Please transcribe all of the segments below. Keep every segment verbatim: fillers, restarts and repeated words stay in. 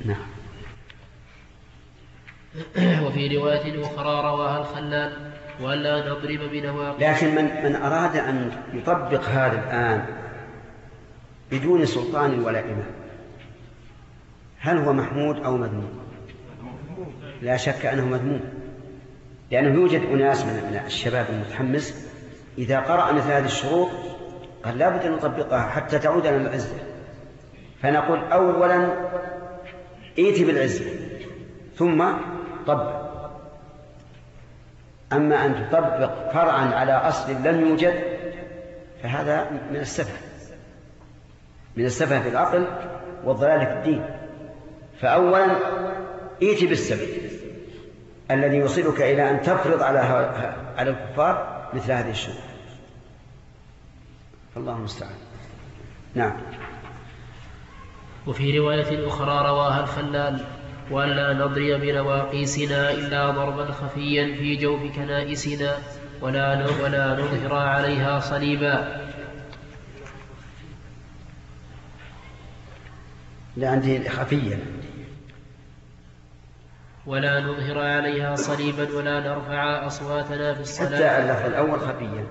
نعم. وفي رواية أخرى رواها الخلال وألا نضرب بنواقص. لكن من, من أراد أن يطبق هذا الآن بدون سلطان ولا إمام هل هو محمود أو مذموم؟ لا شك أنه مذموم، لأنه يوجد أناس من الشباب المتحمس إذا قرأ مثل هذه الشروط قال لا بد أن نطبقها حتى تعود لنا العزة. فنقول أولا ائت بالعزة ثم طبق. أما أن تطبق فرعا على أصل لم يوجد فهذا من السفه من السفه في العقل والضلال في الدين. فأولا ائت بالسبب الذي يوصلك إلى أن تفرض على على الكفار مثل هذه الشروط. فالله المستعان. نعم. وفي رواية أخرى رواها الخلال وألا نضرب بنواقيسنا إلا ضربا خفيا في جوف كنائسنا ولا ولا نظهر عليها صليبا. لا عندي خفيا. ولا نظهر عليها صليبا ولا نرفع أصواتنا في الصلاة. حتى اللفظ الأول خفيا.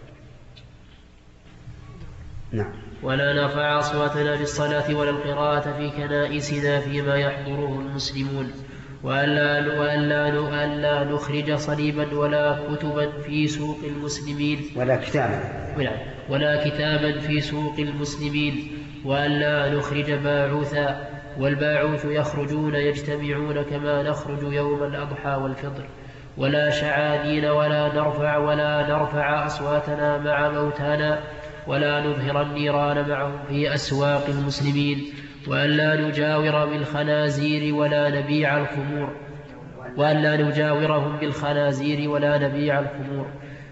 نعم. ولا نرفع أصواتنا في الصلاة ولا القراءة في كنائسنا فيما يحضره المسلمون وألا, وألا, وألا نخرج صليبا ولا كتبا في سوق المسلمين ولا كتابا ولا كتابا في سوق المسلمين وألا نخرج باعوثا والباعوث يخرجون يجتمعون كما نخرج يوم الأضحى والفطر ولا شعاذين ولا نرفع ولا نرفع أصواتنا مع موتانا ولا نظهر النيران معهم في أسواق المسلمين وألا نجاور بالخنازير ولا نبيع الخمور وألا نجاورهم بالخنازير ولا نبيع الخمور.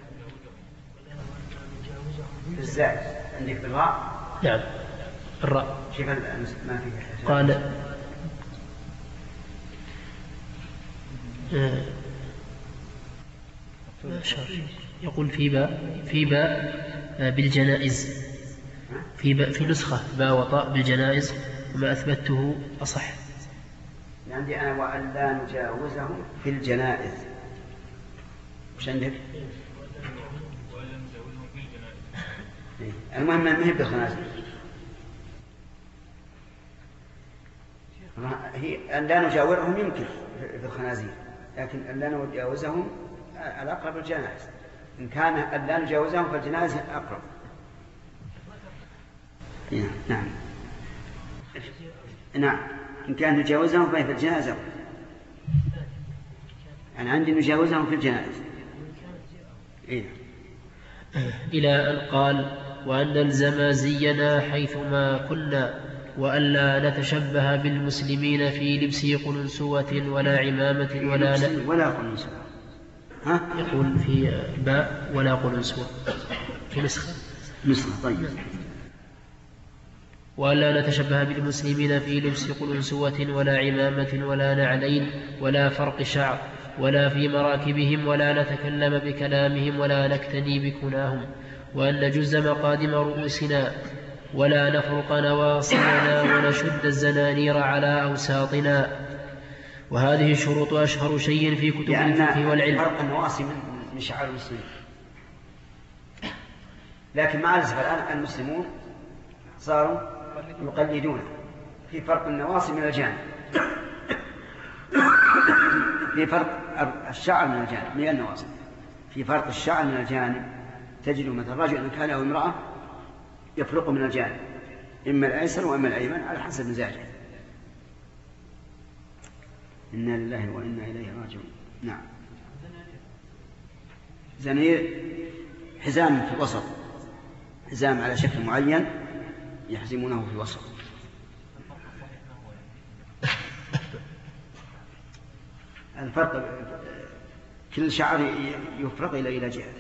بالزائد عندك بالراء؟ نعم الراء. كيف ما فيه؟ قال يقول في باء في باء بالجنائز في باء في نسخة باء وطاء بالجنائز وما أثبته أصح. عندي أنا وأن لا نجاوزهم في الجنائز. وش عندك؟ المهم ما هي بالخنازير. هي أن لا نجاورهم يمكن في الخنازير لكن أن لا نجاوزهم الأقرب الجنائز. إن كان أن لا نجاوزهم فالجنائز أقرب. نعم نعم إن كان نجاوزهم فهي في الجنائز أقرب. أنا عندي نجاوزهم في الجنائز. إيه؟ إلى أن قال وأن نلزم زينا حيثما كنا وألا نتشبه بالمسلمين في لبس قلنسوة ولا عمامة ولا ن... ولا قلنسوة. ها؟ يقول في باء ولا قلنسوة في نسخة نسخة. طيب. وألا نتشبه بالمسلمين في لبس قلنسوة ولا عمامة ولا نعلين ولا فرق شعر ولا في مراكبهم ولا نتكلم بكلامهم ولا نكتني بكناهم وأن نجز مقادم رؤوسنا ولا نفرق نواصينا ونشد الزنانير على أوساطنا. وهذه الشروط أشهر شيء في كتب الفقه والعلم. فرق النواصي من شعار المسلمين. لكن مع الأسف الآن المسلمون صاروا يقلدون في فرق النواصي من الجانب. في فرق الشعر من الجانب من النواصي. في فرق الشعر من الجانب تجد مثل رجل إن كان أو امرأة يفرق من الجانب إما الأيسر وإما الأيمن على حسب مزاجه. إنا لله وإنا إليه راجعون. نعم. زنير حزام في الوسط، حزام على شكل معين يحزمونه في الوسط. الفرق كل شعر يفرق إلى إلى جهة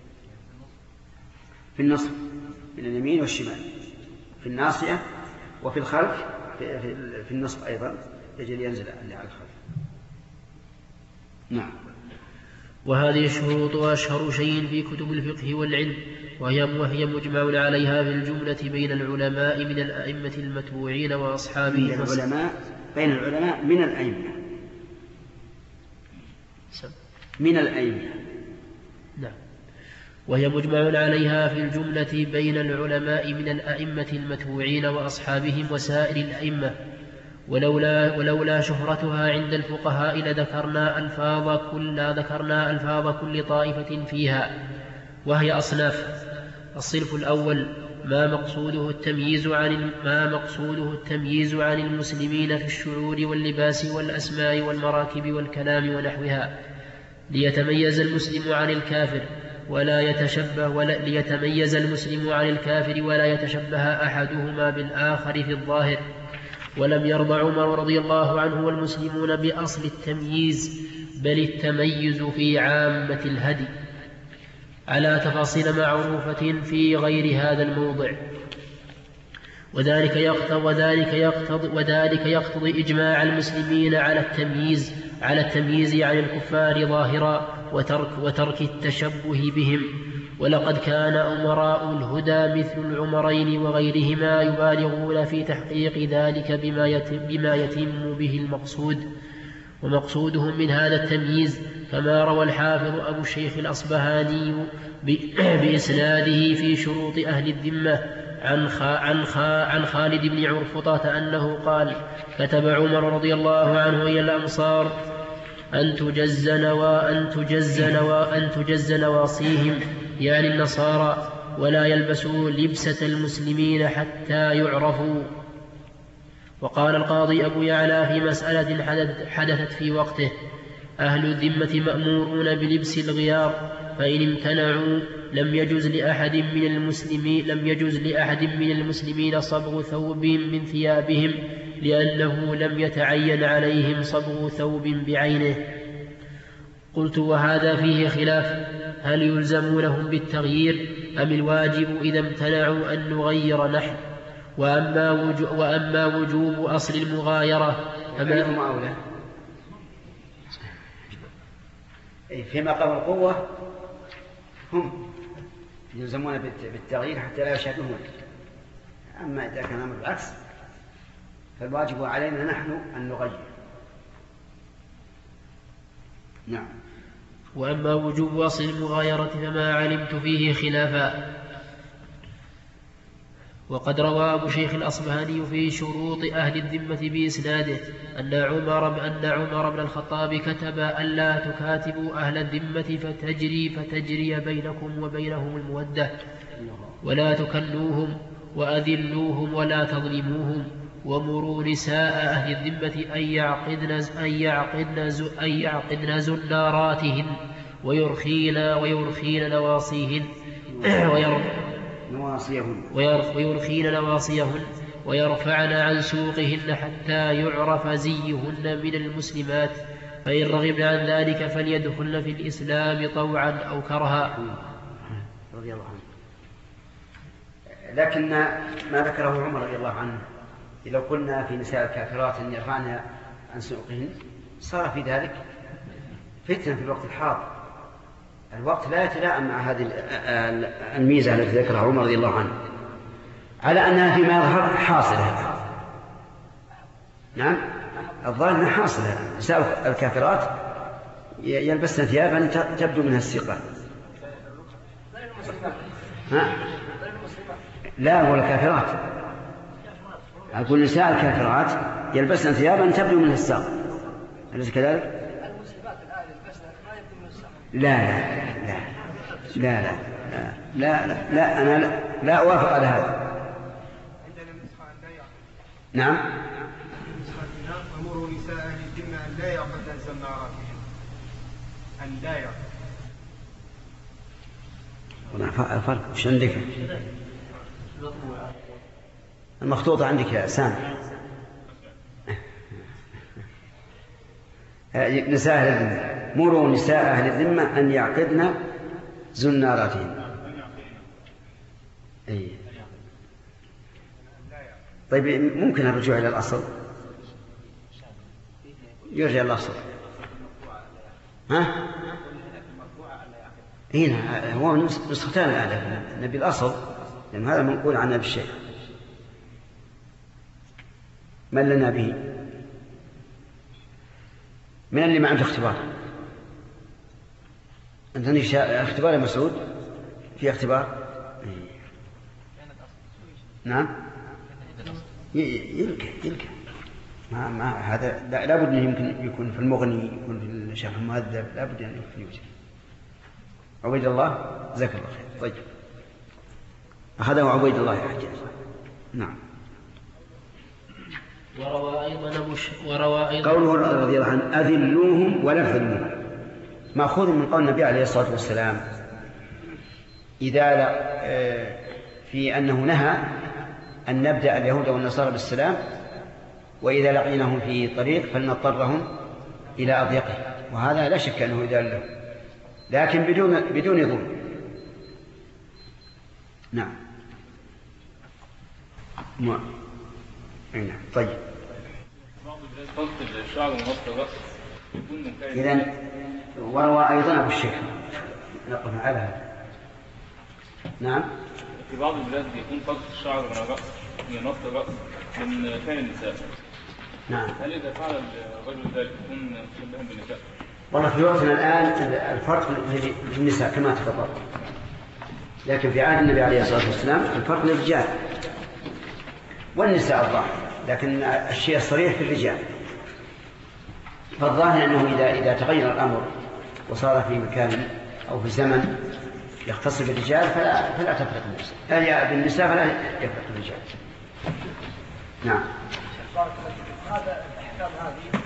في النصف من اليمين والشمال في الناصية وفي الخلف في, في, في النصف أيضا يجري ينزل على الخلف. نعم. وهذه الشروط أشهر شيء في كتب الفقه والعلم، وهي وهي مجمع عليها في الجملة بين العلماء من الأئمة المتبوعين وأصحابهم. من العلماء بين العلماء من الأئمة من الأئمة نعم. وهي مجمع عليها في الجملة بين العلماء من الأئمة المتبوعين وأصحابهم وسائر الأئمة، ولولا, ولولا شهرتها عند الفقهاء لذكرنا ألفاظ كل, ذكرنا ألفاظ كل طائفة فيها، وهي أصناف. الصنف الأول ما مقصوده التمييز عن ما مقصوده التمييز عن المسلمين في الشعور واللباس والأسماء والمراكب والكلام ونحوها، ليتميز المسلم عن الكافر ولا يتشبه ولا ليتميز المسلم عن الكافر ولا يتشبه أحدهما بالآخر في الظاهر. ولم يرضى عمر رضي الله عنه والمسلمون بأصل التمييز، بل التميز في عامة الهدي على تفاصيل معروفة في غير هذا الموضع، وذلك يقتضي وذلك يقتضي وذلك يقتضي إجماع المسلمين على التمييز على التمييز عن الكفار ظاهرا وترك وترك التشبه بهم. ولقد كان أمراء الهدى مثل العمرين وغيرهما يبالغون في تحقيق ذلك بما يتم, بما يتم به المقصود، ومقصودهم من هذا التمييز كما روى الحافظ أبو الشيخ الأصبهاني بإسناده في شروط أهل الذمة عن, عن, عن خالد بن عرفطة أنه قال: كتب عمر رضي الله عنه إلى الأمصار أن تجز وأن تجز وأن تجز نواصيهم، يعني النصارى، ولا يلبسوا لبسة المسلمين حتى يعرفوا. وقال القاضي أبو يعلى في مسألة حدثت في وقته: أهل الذمة مأمورون بلبس الغيار، فإن امتنعوا لم يجوز لأحد من المسلمين لم يجوز لأحد من المسلمين صبغ ثوب من ثيابهم، لأنه لم يتعين عليهم صبغ ثوب بعينه. قلت: وهذا فيه خلاف، هل يلزمونهم بالتغيير أم الواجب إذا امتنعوا أن نغير نحن؟ وأما, وجو وأما وجوب أصل المغايرة فمنهم أولى في مقام القوة هم يلزمون بالتغيير حتى لا يشهدون. أما إذا كان الأمر بالعكس فالواجب علينا نحن أن نغير. نعم. وأما وجوب أصل المغايرة فما علمت فيه خلافا. وقد روى أبو شيخ الأصبهاني في شروط أهل الذمة بإسناده أن عمر, أن عمر بن الخطاب كتب ألا تكاتبوا أهل الذمة فتجري, فتجري بينكم وبينهم المودة، ولا تكلوهم وأذلوهم ولا تظلموهم، ومروا نساء أهل الذمة أن يعقدن, أن يعقدن, أن يعقدن زناراتهن ويرخين, ويرخين نواصيهن ويرخين نواصيهن ويرفعن عن سوقهن حتى يعرف زيهن من المسلمات، فإن رغبن عن ذلك فليدخلن في الإسلام طوعا أو كرها. رضي الله عنه. لكن ما ذكره عمر رضي الله عنه إذا قلنا في نساء الكافرات أن يرفعن عن سوقهن صار في ذلك فتنة في الوقت الحاضر. الوقت لا يتلائم مع هذه الميزة التي ذكرها عمر رضي الله عنه، على أنها فيما يظهر حاصلة. نعم، الظاهر أنها حاصلة. نساء الكافرات يلبسن ثيابا تبدو منها الثقة. لا، ولا الكافرات. أقول نساء الكافرات يلبسن ثيابا تبدو منها الساق، أليس كذلك؟ لا لا لا لا لا لا لا لا أنا لا, لا أوافق على هذا. نعم. أمر نساء أهل الذمة أن لا يعقدن زناراتهن، أن لا يعقدن. والله فرق. وش عندك؟ المخطوطة عندك يا سامي. نساء أهل الذمة مروا نساء أهل الذمة أن يعقدن زناراتهن. أي. طيب ممكن الرجوع إلى الأصل؟ يرجع إلى الأصل. ها؟ هنا هو نسختان الآن نبي الأصل، لأن هذا منقول عن أبي الشيخ. من لنا به؟ من اللي ما عنده اختبار؟ أنتني اختبار يا مسعود؟ في اختبار؟ نعم يلقى يلقى ما ما هذا لابد أن يمكن يكون في المغني، يكون في الشرح المهذب، لابد أن يوجد. عبيد الله جزاك الله خير. طيب أخذه عبيد الله يا حجاج. نعم. وروى أيضا أبو ش... وروى أيضا قوله رضي الله عنه أذلوهم ولا تذلوهم مأخوذ من قول النبي عليه الصلاة والسلام إذا في أنه نهى أن نبدأ اليهود والنصارى بالسلام، وإذا لقيناهم في طريق فلنضطرهم إلى أضيقه، وهذا لا شك أنه إذا له، لكن بدون بدون ظلم. نعم. ما نعم. طيب إذن وروى أيضا أبو الشيخ نقف على هذا. نعم. في بعض البلاد يكون فقط الشعر من الرأس من نص الرأس من كان النساء. نعم. هل إذا فعل الرجل ذلك يكون مشبها بالنساء؟ والله في وقتنا الآن الفرق للنساء كما تفضل، لكن في عهد النبي عليه الصلاة والسلام الفرق للرجال والنساء الظاهر، لكن الشيء الصريح في الرجال. فالظاهر أنه إذا إذا تغير الأمر وصار في مكان أو في زمن يختص بالرجال فلا فلا تفرق بالنساء، بالنساء فلا يفرق بالرجال. نعم. هذا الأحكام هذه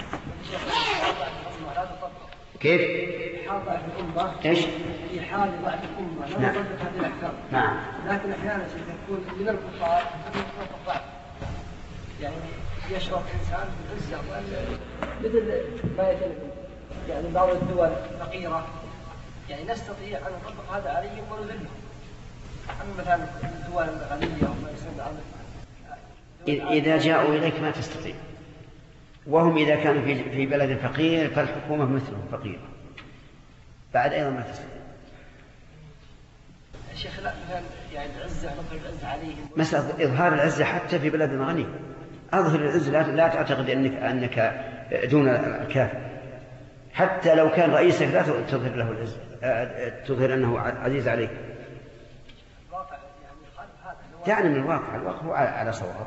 كيف؟ حال ضعف الأمة. إيش؟ في حال ضعف الأمة لا نعم. نطبق هذه الأحكام. نعم. لكن أحيانا تكون من الكفار تكون الضعف، يعني يشرف إنسان بالعزة مثل ما يتم يعني بعض الدول فقيرة، يعني نستطيع أن نطبق هذا عليهم ونذلهم. أما مثلا الدول الغنية وما يسمى عنه إذا جاءوا إليك ما تستطيع، وهم إذا كانوا في في بلد فقير فالحكومة مثلهم فقيرة بعد أيضا ما تستطيع. الشيخ لا مثلا يعني العزة نظهر العزة عليهم. مسألة إظهار العزة حتى في بلد غني، أظهر العزة لا, لا تعتقد أنك أنك دون الكافر، حتى لو كان رئيسك لا تظهر له العزة، تظهر أنه عزيز عليك. يعني من الواقع، الواقع هو على صواب.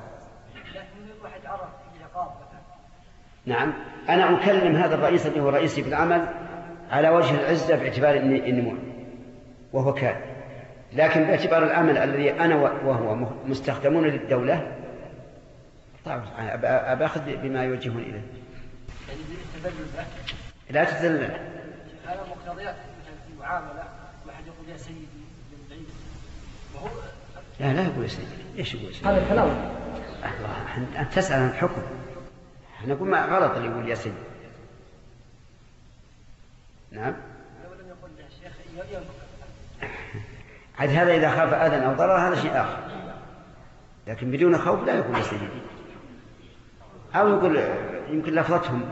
نعم. أنا أكلم هذا الرئيس اللي هو رئيسي في العمل على وجه العزة باعتبار النمو وهو كان، لكن باعتبار العمل الذي أنا وهو مستخدمون للدولة طبعا أباخذ بما يوجهون إليه. لا تذلل. هذا مقتضيات في المعاملة، ما حد يقول يا سيدي من بعيد وهو لا لا يقول يا سيدي. ايش يقول يا سيدي؟ هذا كلام. الله أنت تسأل عن الحكم، احنا نقول ما غلط اللي يقول يا سيدي. نعم. لو لم يقل يا شيخ ينفق. عاد هذا إذا خاف أذى أو ضرر هذا شيء آخر، لكن بدون خوف لا يقول يا سيدي، أو يقول يمكن لفظتهم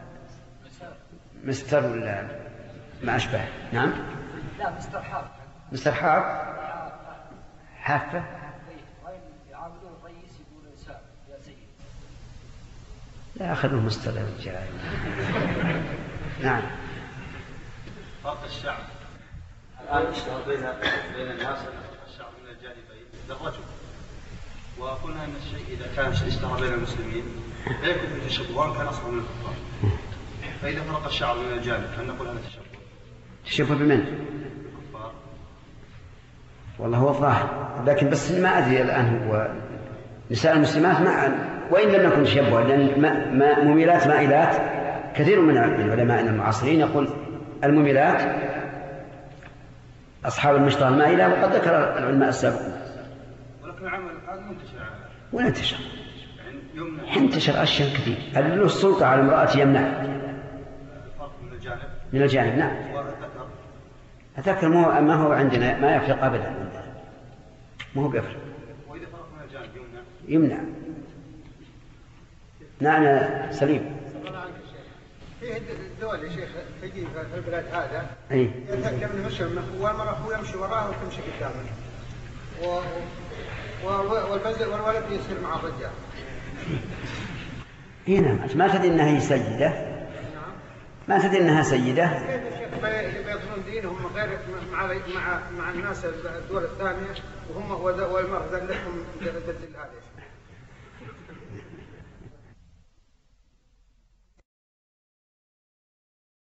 مستر ولا ما أشبه. نعم. لا مستر حارب. مستر حارب حافة. يعاملون الرئيس يقولون إنسان يا سيدي. لا أخذوا مستر الرجال. نعم. فرق الشعب الآن اشتهر بين بين الناس الشعب من الجانبين للرجل، وقلنا أن الشيء إذا كان اشتهر بين المسلمين لا يكون في تشبه وان كان أصغر من الكفار، فإذا فرق الشعب من الجانب هل نقول هذا تشبه؟ تشبه بمن؟ الكفار. والله هو الظاهر، لكن بس ما أدري الآن هو نساء المسلمات مع وإن لم نكن تشبه، لأن ما مميلات مائلات كثير من علمائنا المعاصرين يقول المميلات أصحاب المشطة المائلة، وقد ذكر العلماء السابقون. ولكن العمل هذا منتشر. وينتشر ينتشر أشياء كثير. هل له السلطة على امرأة يمنع؟ الفرق من الجانب. من الجانب نعم. والذكر. الذكر ما هو عندنا ما يفرق أبدا عندنا، ما هو بيفرق. وإذا فرق من الجانب يمنع. يمنع. نعم سليم. فيه الدول يا شيخ تجي في البلاد هذا أي يتكلم يمشي والمرأة هو يمشي وراه وتمشي قدامه و... و... والبزر والولد يصير مع الرجال. هنا ما تدري انها هي سيدة؟ نعم. ما تدري انها سيدة؟ كيف يا شيخ بيظنون دينهم غير مع مع مع الناس الدول الثانية وهم والمرأة لهم دليل هذا.